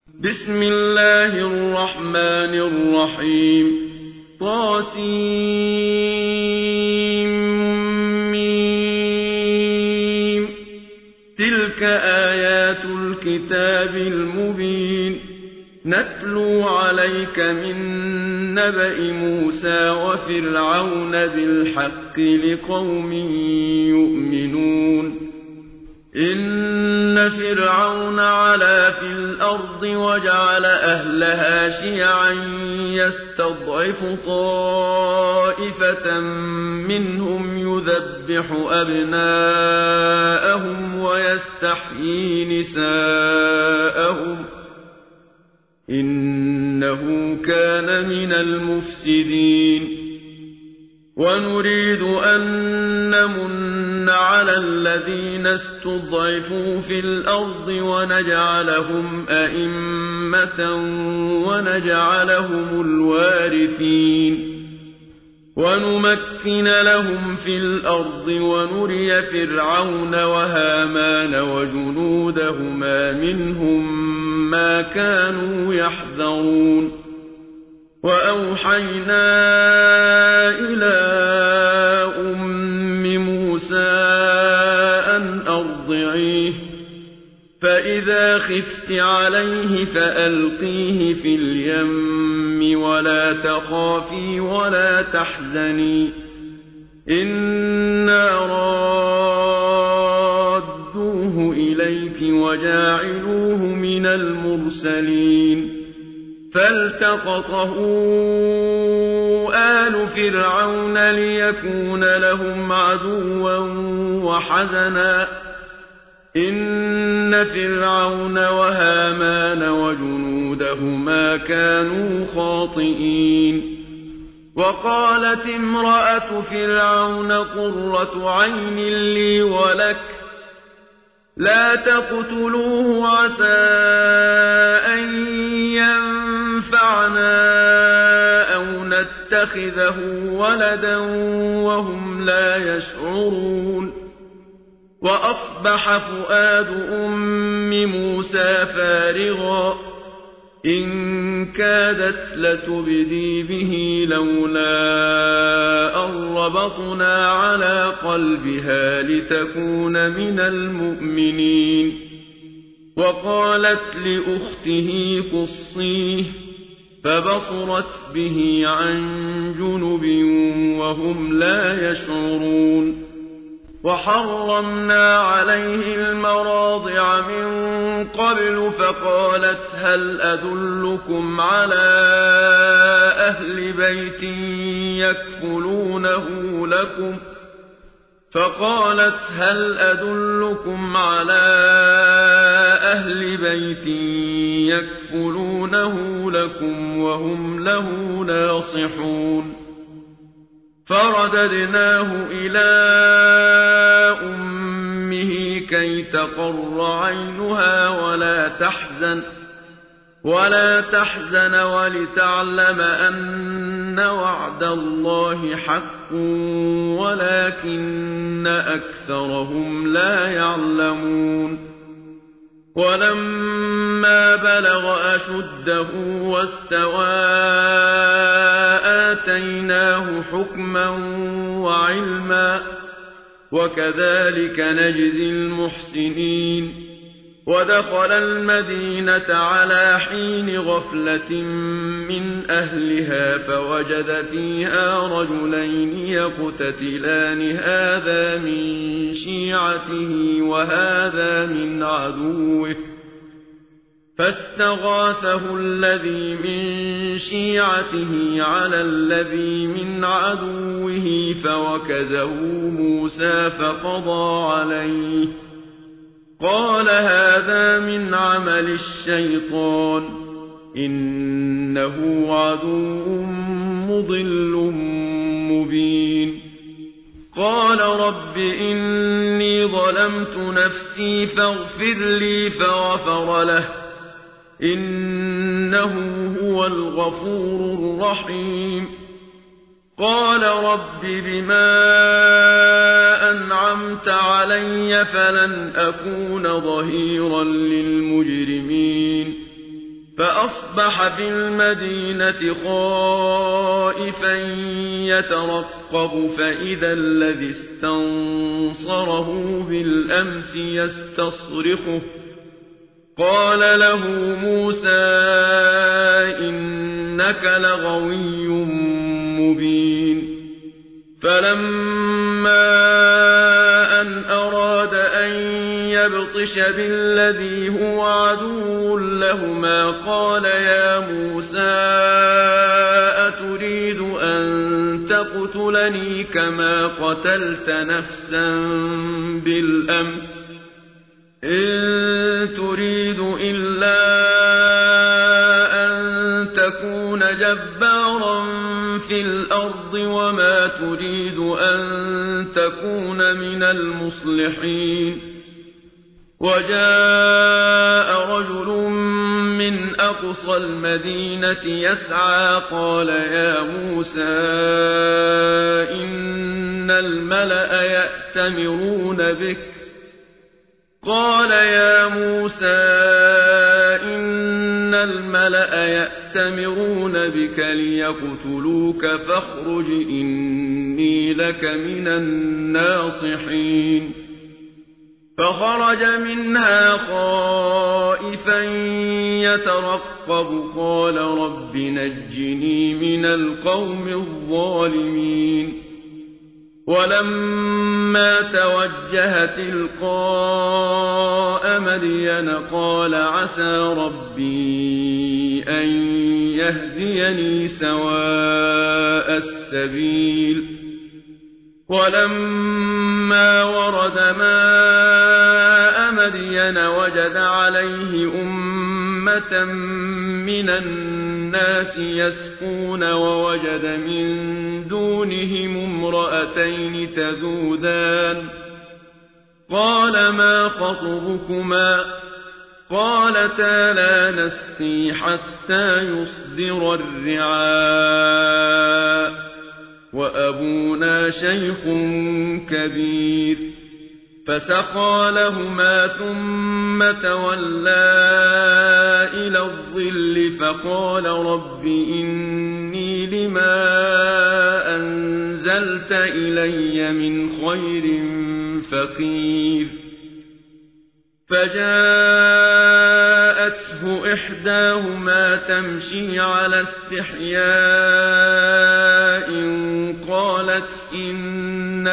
بسم الله الرحمن الرحيم طاسيم تلك آيات الكتاب المبين نتلو عليك من نبأ موسى وفرعون بالحق لقوم يؤمنون إن فرعون علا في الأرض وجعل أهلها شيعا يستضعف طائفة منهم يذبح أبناءهم ويستحيي نساءهم إنه كان من المفسدين ونريد أن نمن على الذين استضعفوا في الأرض ونجعلهم أئمة ونجعلهم الوارثين ونمكن لهم في الأرض ونري فرعون وهامان وجنودهما منهم ما كانوا يحذرون وأوحينا إلى أم موسى أن أرضعيه فإذا خفت عليه فألقيه في اليم ولا تخافي ولا تحزني إنا رادوه إليك وجاعلوه من المرسلين فالتقطه آل فرعون ليكون لهم عدوا وحزنا إن فرعون وهامان وجنودهما كانوا خاطئين وقالت امرأة فرعون قرة عين لي ولك لا تقتلوه عسى أن ينفعنا أو نتخذه ولدا وهم لا يشعرون وأصبح فؤاد أم موسى فارغا إن كادت لتبدي به لولا أن ربطنا على قلبها لتكون من المؤمنين وقالت لأخته قصيه فبصرت به عن جنب وهم لا يشعرون وحرمنا عليه المراضع من قبل فقالت هل أدلكم على أهل بيت يكفلونه لكم وهم له ناصحون فرددناه إلى أمه كي تقر عينها ولا تحزن ولتعلم أن وعد الله حق ولكن أكثرهم لا يعلمون ولما بلغ أشده واستوى آتيناه حكما وعلما وكذلك نجزي المحسنين ودخل المدينة على حين غفلة من أهلها فوجد فيها رجلين يقتتلان هذا من شيعته وهذا من عدوه فاستغاثه الذي من شيعته على الذي من عدوه فوكزه موسى فقضى عليه قال هذا من عمل الشيطان إنه عدو مضل مبين قال رب إني ظلمت نفسي فاغفر لي فغفر له إنه هو الغفور الرحيم قال رب بما أنعمت علي فلن أكون ظهيرا للمجرمين فأصبح في المدينة خائفا يترقب فإذا الذي استنصره بالأمس يستصرخه قال له موسى إنك لغوي مبين فلما أن أراد أن يبطش بالذي هو عدو لهما قال يا موسى أتريد أن تقتلني كما قتلت نفسا بالأمس إن تريد إلا أن تكون جبارا في الأرض وما تريد أن تكون من المصلحين وجاء رجل من أقصى المدينة يسعى قال يا موسى إن الملأ يأتمرون بك قال يا موسى إن الملأ يأتمرون بك ليقتلوك فاخرج إني لك من الناصحين فخرج منها خائفا يترقب قال رب نجني من القوم الظالمين ولما توجه تلقاء مدين قال عسى ربي أن يهديني سواء السبيل ولما ورد ماء مدين وجد عليه أمة من الناس يسقون ووجد من دونهم امرأتين تذودان قال ما خطبكما قالتا لا نسقي حتى يصدر الرعاء وأبونا شيخ كبير فسقى لهما ثم تولى إلى الظل فقال رب إني لما أنزلت إلي من خير فقير فجاءته إحداهما تمشي على استحياء قالت إن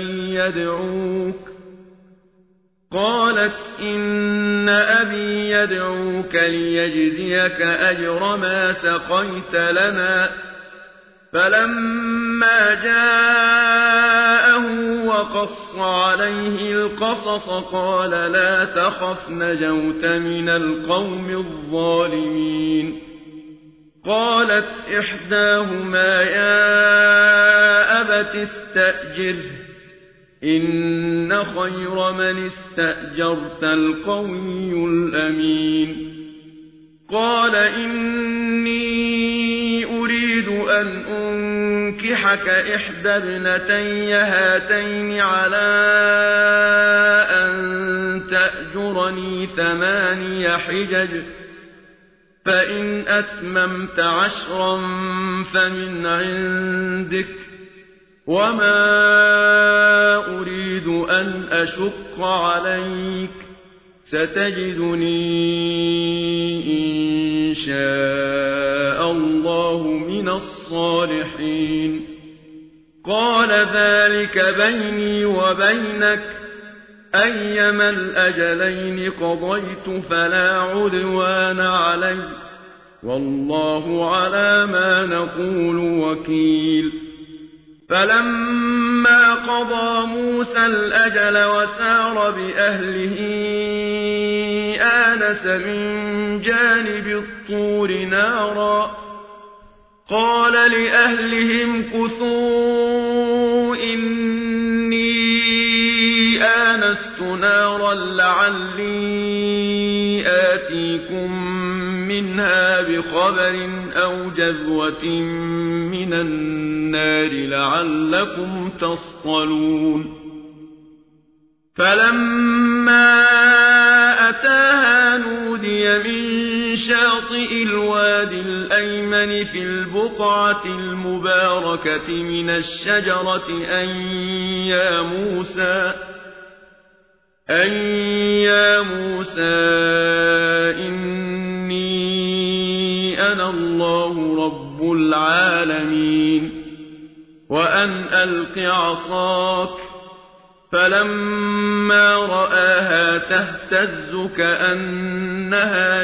أبي يدعوك ليجزيك أجر ما سقيت لنا فلما جاءه وقص عليه القصص قال لا تخف نجوت من القوم الظالمين قالت إحداهما يا أبت استأجره إن خير من استأجرت القوي الأمين قال إني أريد أن أنكحك إحدى ابنتي هاتين على أن تأجرني 8 حجج فإن أتممت 10 فمن عندك وما أريد أن أشق عليك ستجدني إن شاء الله من الصالحين قال ذلك بيني وبينك أيما الأجلين قضيت فلا عدوان علي والله على ما نقول وكيل فلما قضى موسى الأجل وسار بأهله آنس من جانب الطور نارا قال لأهلهم كثوا إني آنست نارا لعلي آتيكم منها بخبر أو جذوة من النار لعلكم تصطلون فلما أتاها نودي من شاطئ الوادي الأيمن في البقعة المباركة من الشجرة أن يا موسى إني أنا الله رب العالمين وأن ألق عصاك فلما رآها تهتز كأنها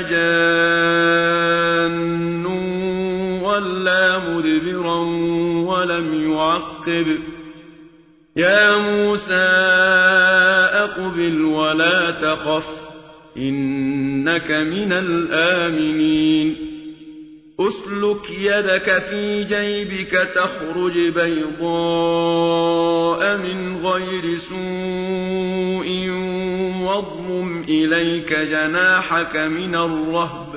جان ولا مدبرا ولم يعقب يا موسى أقبل ولا تخف إنك من الآمنين أسلك يدك في جيبك تخرج بيضاء من غير سوء واضمم إليك جناحك من الرهب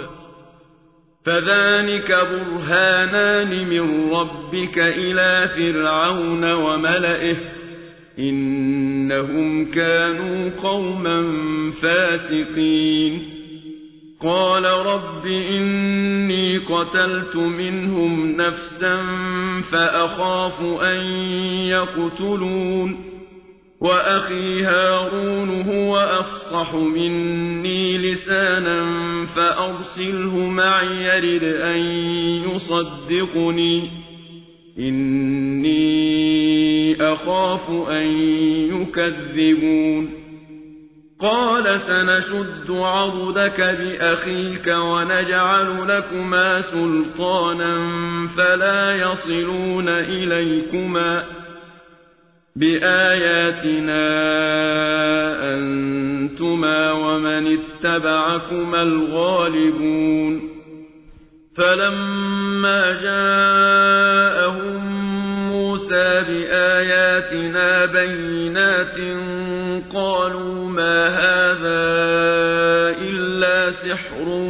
فذلك برهانان من ربك إلى فرعون وملئه إنهم كانوا قوما فاسقين قال رب إني قتلت منهم نفسا فأخاف أن يقتلون وأخي هارون هو أفصح مني لسانا فأرسله معي يرد أن يصدقني إني أخاف أن يكذبون قال سنشد عضدك بأخيك ونجعل لكما سلطانا فلا يصلون إليكما بآياتنا أنتما ومن اتبعكما الغالبون فلما جاءهم موسى بآياتنا بينات قالوا ما هذا إلا سحر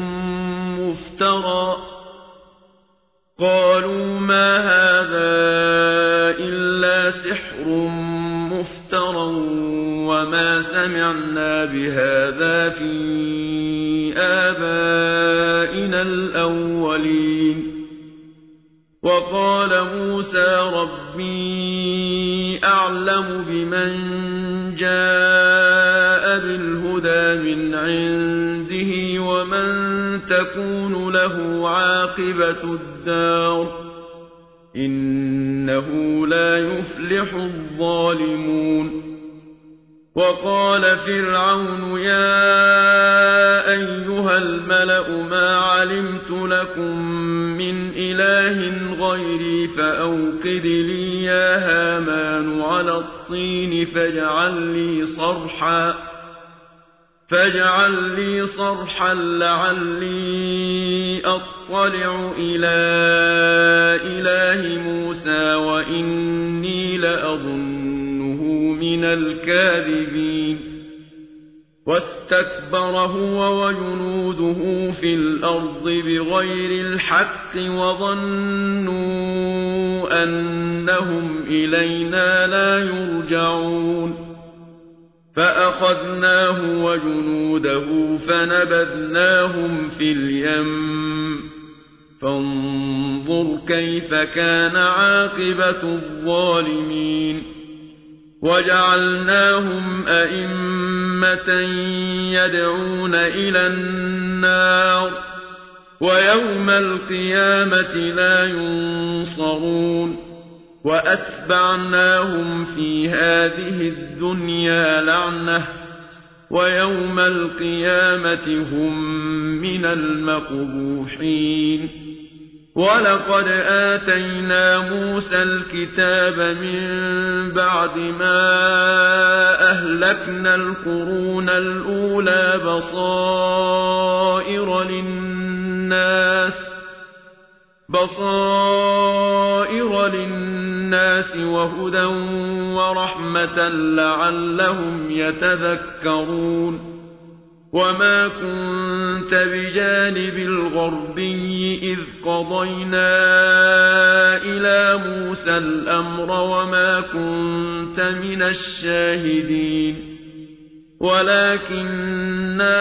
مفترى وما سمعنا بهذا في آبائنا الأولين وقال موسى ربي أعلم بمن جاء بالهدى من عنده ومن تكون له عاقبة الدار إنه لا يفلح الظالمون وقال فرعون يا أيها الملأ ما علمت لكم من إله غيري فأوقد لي يا هامان على الطين فاجعل لي صرحا لعلي أطلع إلى إله موسى وإني لأظنه من الكاذبين واستكبر هو وجنوده في الأرض بغير الحق وظنوا أنهم إلينا لا يرجعون فأخذناه وجنوده فنبذناهم في اليم فانظر كيف كان عاقبة الظالمين وجعلناهم أئمة يدعون إلى النار ويوم القيامة لا ينصرون وأتبعناهم في هذه الدنيا لعنة ويوم القيامة هم من المقبوحين ولقد آتينا موسى الكتاب من بعد ما أهلكنا القرون الأولى بصائر للناس وهدى ورحمة لعلهم يتذكرون وما كنت بجانب الغربي إذ قضينا إلى موسى الأمر وما كنت من الشاهدين ولكننا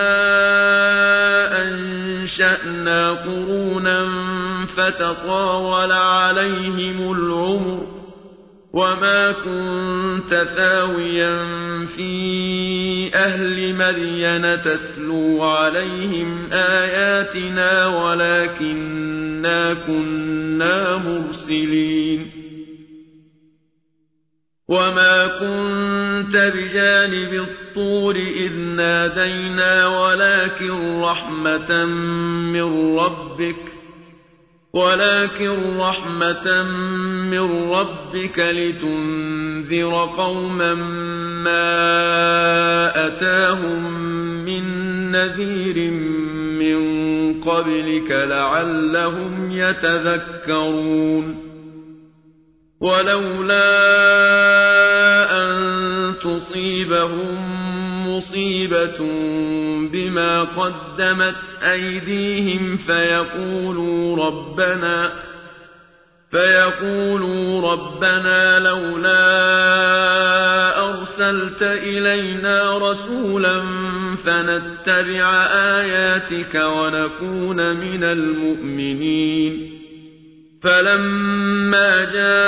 أنشأنا قرونا فتطاول عليهم العمر وما كنت ثاويا في أهل مدين تتلو عليهم آياتنا ولكننا كنا مرسلين وما كنت بجانب الطور إذ نادينا ولكن رحمة من ربك لتنذر قوما ما أتاهم من نذير من قبلك لعلهم يتذكرون ولولا أن تصيبهم مصيبة بما قدمت أيديهم فيقولوا ربنا لولا أرسلت إلينا رسولا فنتبع آياتك ونكون من المؤمنين فلما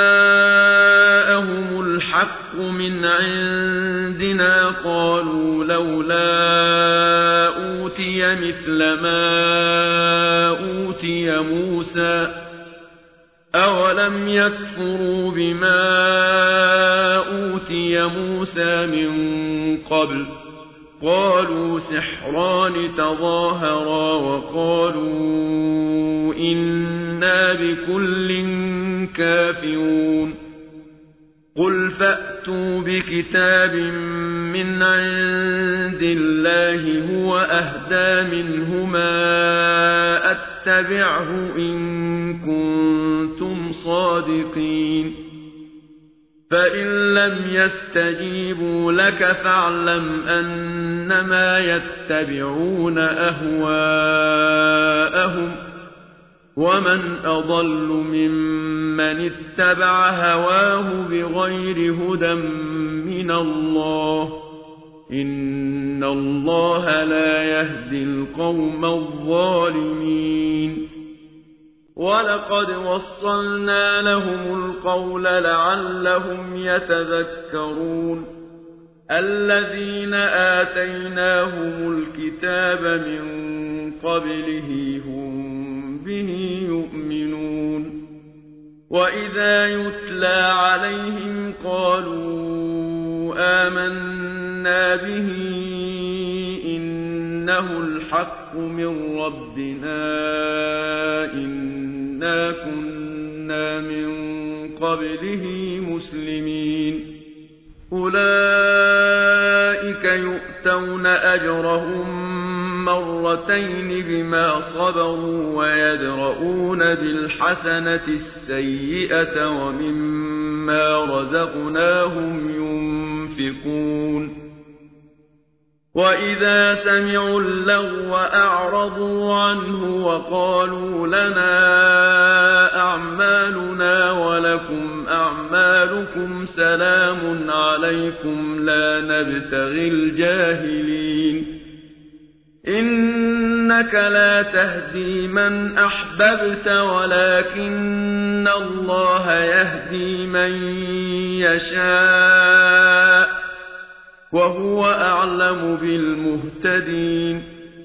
جاءهم الحق من عندنا قالوا لولا أوتي مثل ما أوتي موسى أولم يكفروا بما أوتي موسى من قبل قالوا سحران تظاهرا وقالوا إنا بكل كافرون قل فأتوا بكتاب من عند الله هو أهدى منهما أتبعه إن كنتم صادقين فإن لم يستجيبوا لك فاعلم أنما يتبعون أهواءهم ومن أضل ممن اتبع هواه بغير هدى من الله إن الله لا يهدي القوم الظالمين ولقد وصلنا لهم القول لعلهم يتذكرون الذين آتيناهم الكتاب من قبله هم به يؤمنون وإذا يتلى عليهم قالوا آمنا به إنه الحق من ربنا إنا كنا من قبله مسلمين أولئك يؤتون أجرهم مرتين بما صبروا ويدرؤون بالحسنة السيئة ومما رزقناهم ينفقون وإذا سمعوا اللغو أعرضوا عنه وقالوا لنا أعمالنا ولكم أعمالكم سلام عليكم لا نبتغي الجاهلين إنك لا تهدي من أحببت ولكن الله يهدي من يشاء وهو أعلم بالمهتدين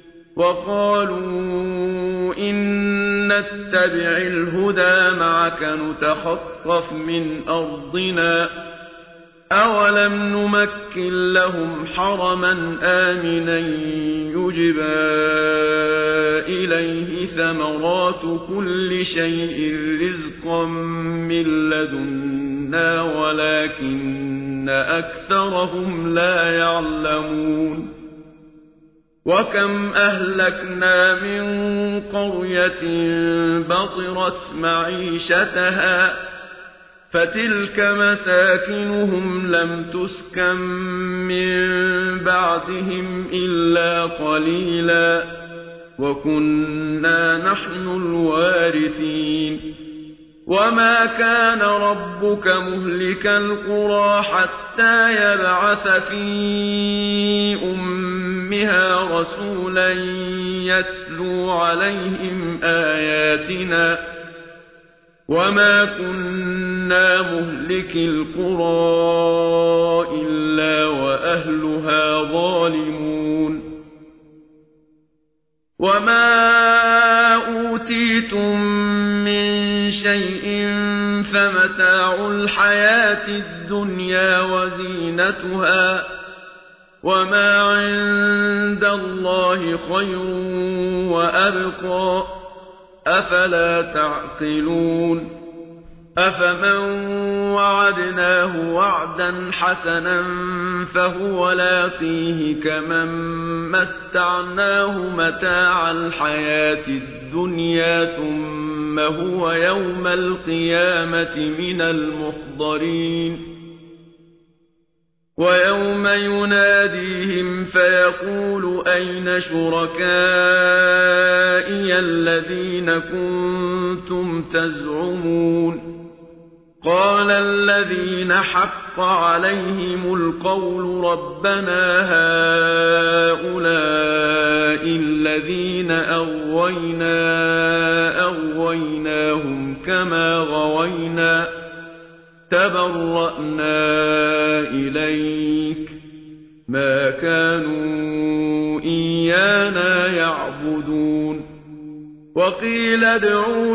وقالوا إن نتبع الهدى معك نتخطف من أرضنا أولم نمكن لهم حرما آمنا يجبى إليه ثمرات كل شيء رزقا من لدنا ولكن أكثرهم لا يعلمون وكم أهلكنا من قرية بطرت معيشتها فتلك مساكنهم لم تسكن من بعدهم إلا قليلا وكنا نحن الوارثين وما كان ربك مهلك القرى حتى يبعث في أمها رسولا يتلو عليهم آياتنا وما كنا مهلك القرى إلا وأهلها ظالمون وما أوتيتم من شيء فمتاع الحياة الدنيا وزينتها وما عند الله خير وأبقى أفلا تعقلون أفمن وعدناه وعدا حسنا فهو لاقيه كمن متعناه متاع الحياة الدنيا ثم هو يوم القيامة من المحضرين ويوم يناديهم فيقول أين شركائي الذين كنتم تزعمون قال الذين حق عليهم القول ربنا هؤلاء الذين أغويناهم كما غوينا تبرأنا إليك ما كانوا إيانا يعبدون وقيل ادعوا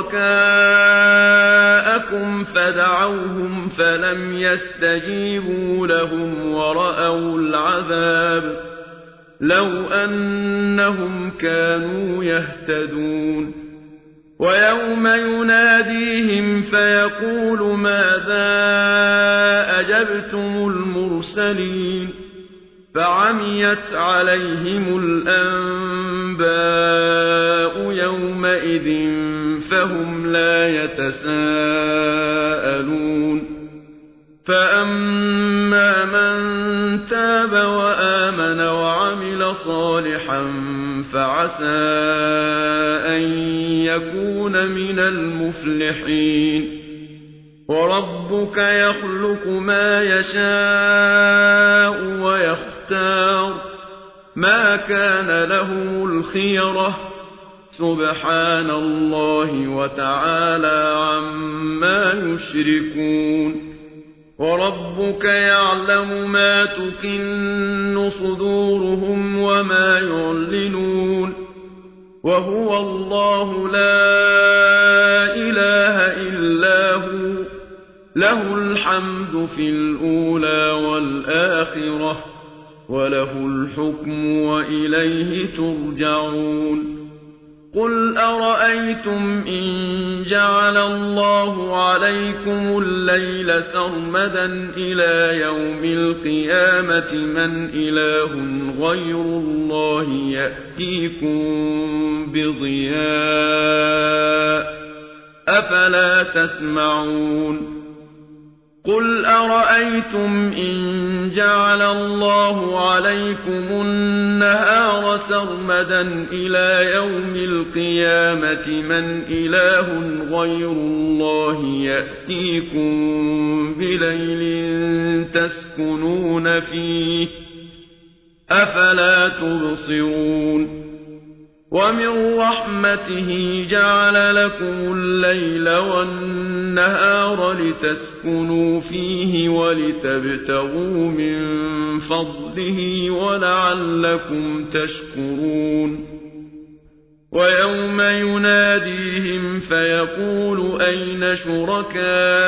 شركاءكم فدعوهم فلم يستجيبوا لهم ورأوا العذاب لو أنهم كانوا يهتدون ويوم يناديهم فيقول ماذا أجبتم المرسلين فعميت عليهم الأنباء يومئذ فهم لا يتساءلون فأما من تاب وآمن وعمل صالحا فعسى أن يكون من المفلحين وربك يخلق ما يشاء ويختار ما كان لهم الخيرة سبحان الله وتعالى عما يشركون وربك يعلم ما تكن صدورهم وما يعلنون وهو الله لا إله إلا هو له الحمد في الأولى والآخرة وله الحكم وإليه ترجعون قل أرأيتم إن جعل الله عليكم الليل سرمدا إلى يوم القيامة من إله غير الله يأتيكم بضياء أفلا تسمعون قل أرأيتم إن جعل الله عليكم النهار سرمدا إلى يوم القيامة من إله غير الله يأتيكم بليل تسكنون فيه أفلا تبصرون ومن رحمته جعل لكم الليل والنهار لتسكنوا فيه ولتبتغوا من فضله ولعلكم تشكرون ويوم يناديهم فيقول أين شركائي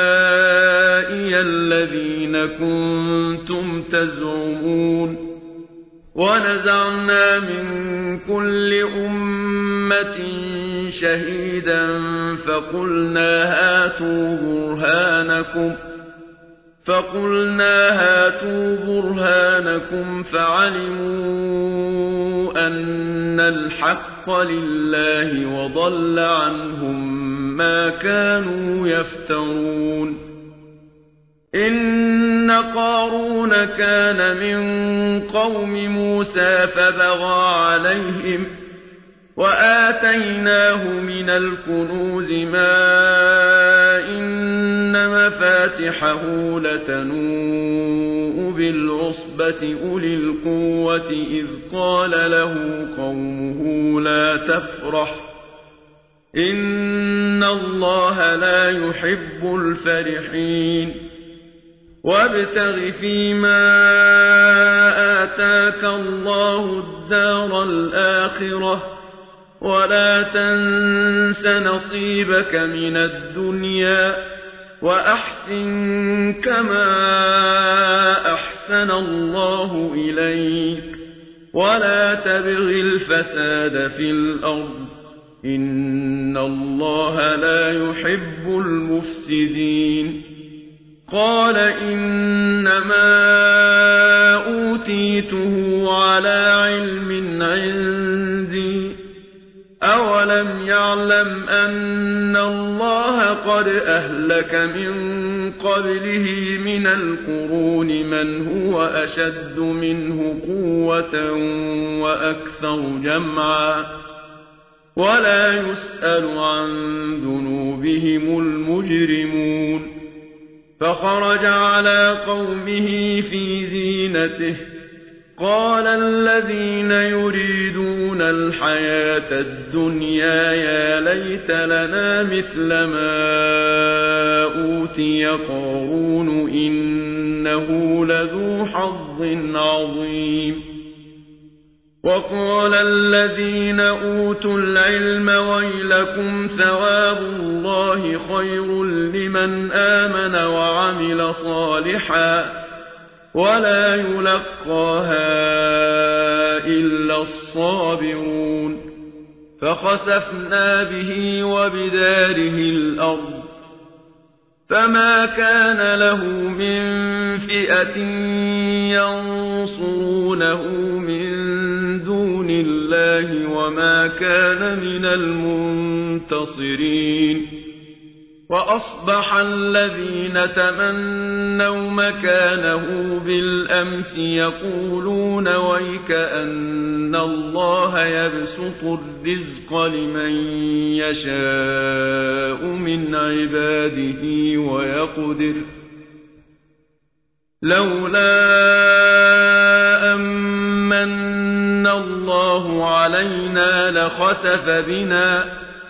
الذين كنتم تزعمون ونزعنا من كل أمة شهيدا فقلنا هاتوا برهانكم فعلموا أن الحق لله وضل عنهم ما كانوا يفترون إن قارون كان من قوم موسى فبغى عليهم وآتيناه من الكنوز ما مفاتحه لتنوء بالعصبة أولي القوة إذ قال له قومه لا تفرح إن الله لا يحب الفرحين وابتغ فيما آتاك الله الدار الآخرة ولا تنس نصيبك من الدنيا وأحسن كما أحسن الله إليك ولا تبغ الفساد في الأرض إن الله لا يحب المفسدين قال إنما أوتيته على علم عندي أولم يعلم أن الله قد أهلك من قبله من القرون من هو أشد منه قوة وأكثر جمعا ولا يسأل عن ذنوبهم المجرمون فخرج على قومه في زينته قال الذين يريدون الحياة الدنيا يا ليت لنا مثل ما أوتي قارون إنه لذو حظ عظيم وقال الذين أوتوا العلم ويلكم ثواب الله خير لمن آمن وعمل صالحا ولا يلقاها إلا الصابرون فخسفنا به وبداره الأرض فما كان له من فئة ينصرونه من دون الله وما كان من المنتصرين وأصبح الذين تمنوا مكانه بالأمس يقولون ويكأن الله يبسط الرزق لمن يشاء من عباده ويقدر لولا أمن الله علينا لخسف بنا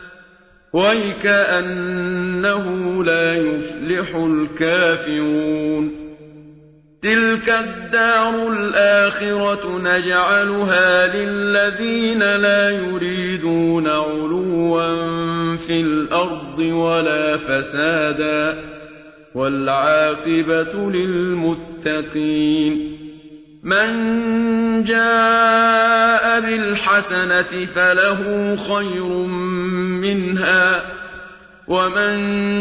ويكأنه لا يفلح الكافرون تلك الدار الآخرة نجعلها للذين لا يريدون علوا في الأرض ولا فسادا والعاقبة للمتقين من جاء بالحسنة فله خير منها ومن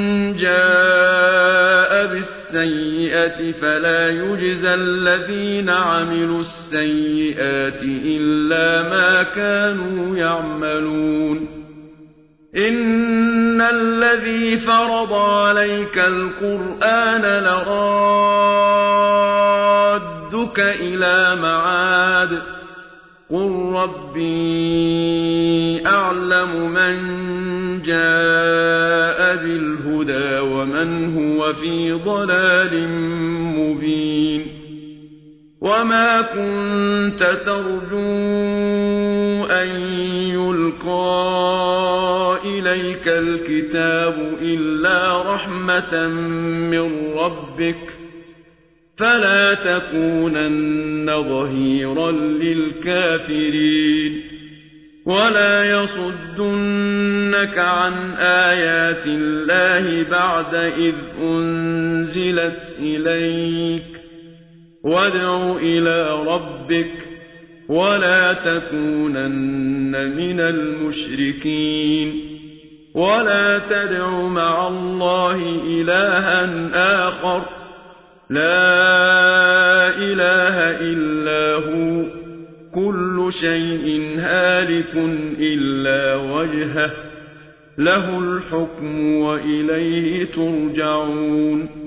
جاء بالسيئة فلا يجزى الذين عملوا السيئات إلا ما كانوا يعملون إن الذي فرض عليك القرآن لرادك إلى معاد قل ربي أعلم من جاء بالهدى ومن هو في ضلال مبين وما كنت ترجو أن يلقى إليك الكتاب إلا رحمة من ربك فلا تكونن ظهيرا للكافرين ولا يصدنك عن آيات الله بعد إذ أنزلت إليك وادع إلى ربك ولا تكونن من المشركين ولا تدع مع الله إلها آخر لا إله إلا هو كل شيء هالك إلا وجهه له الحكم وإليه ترجعون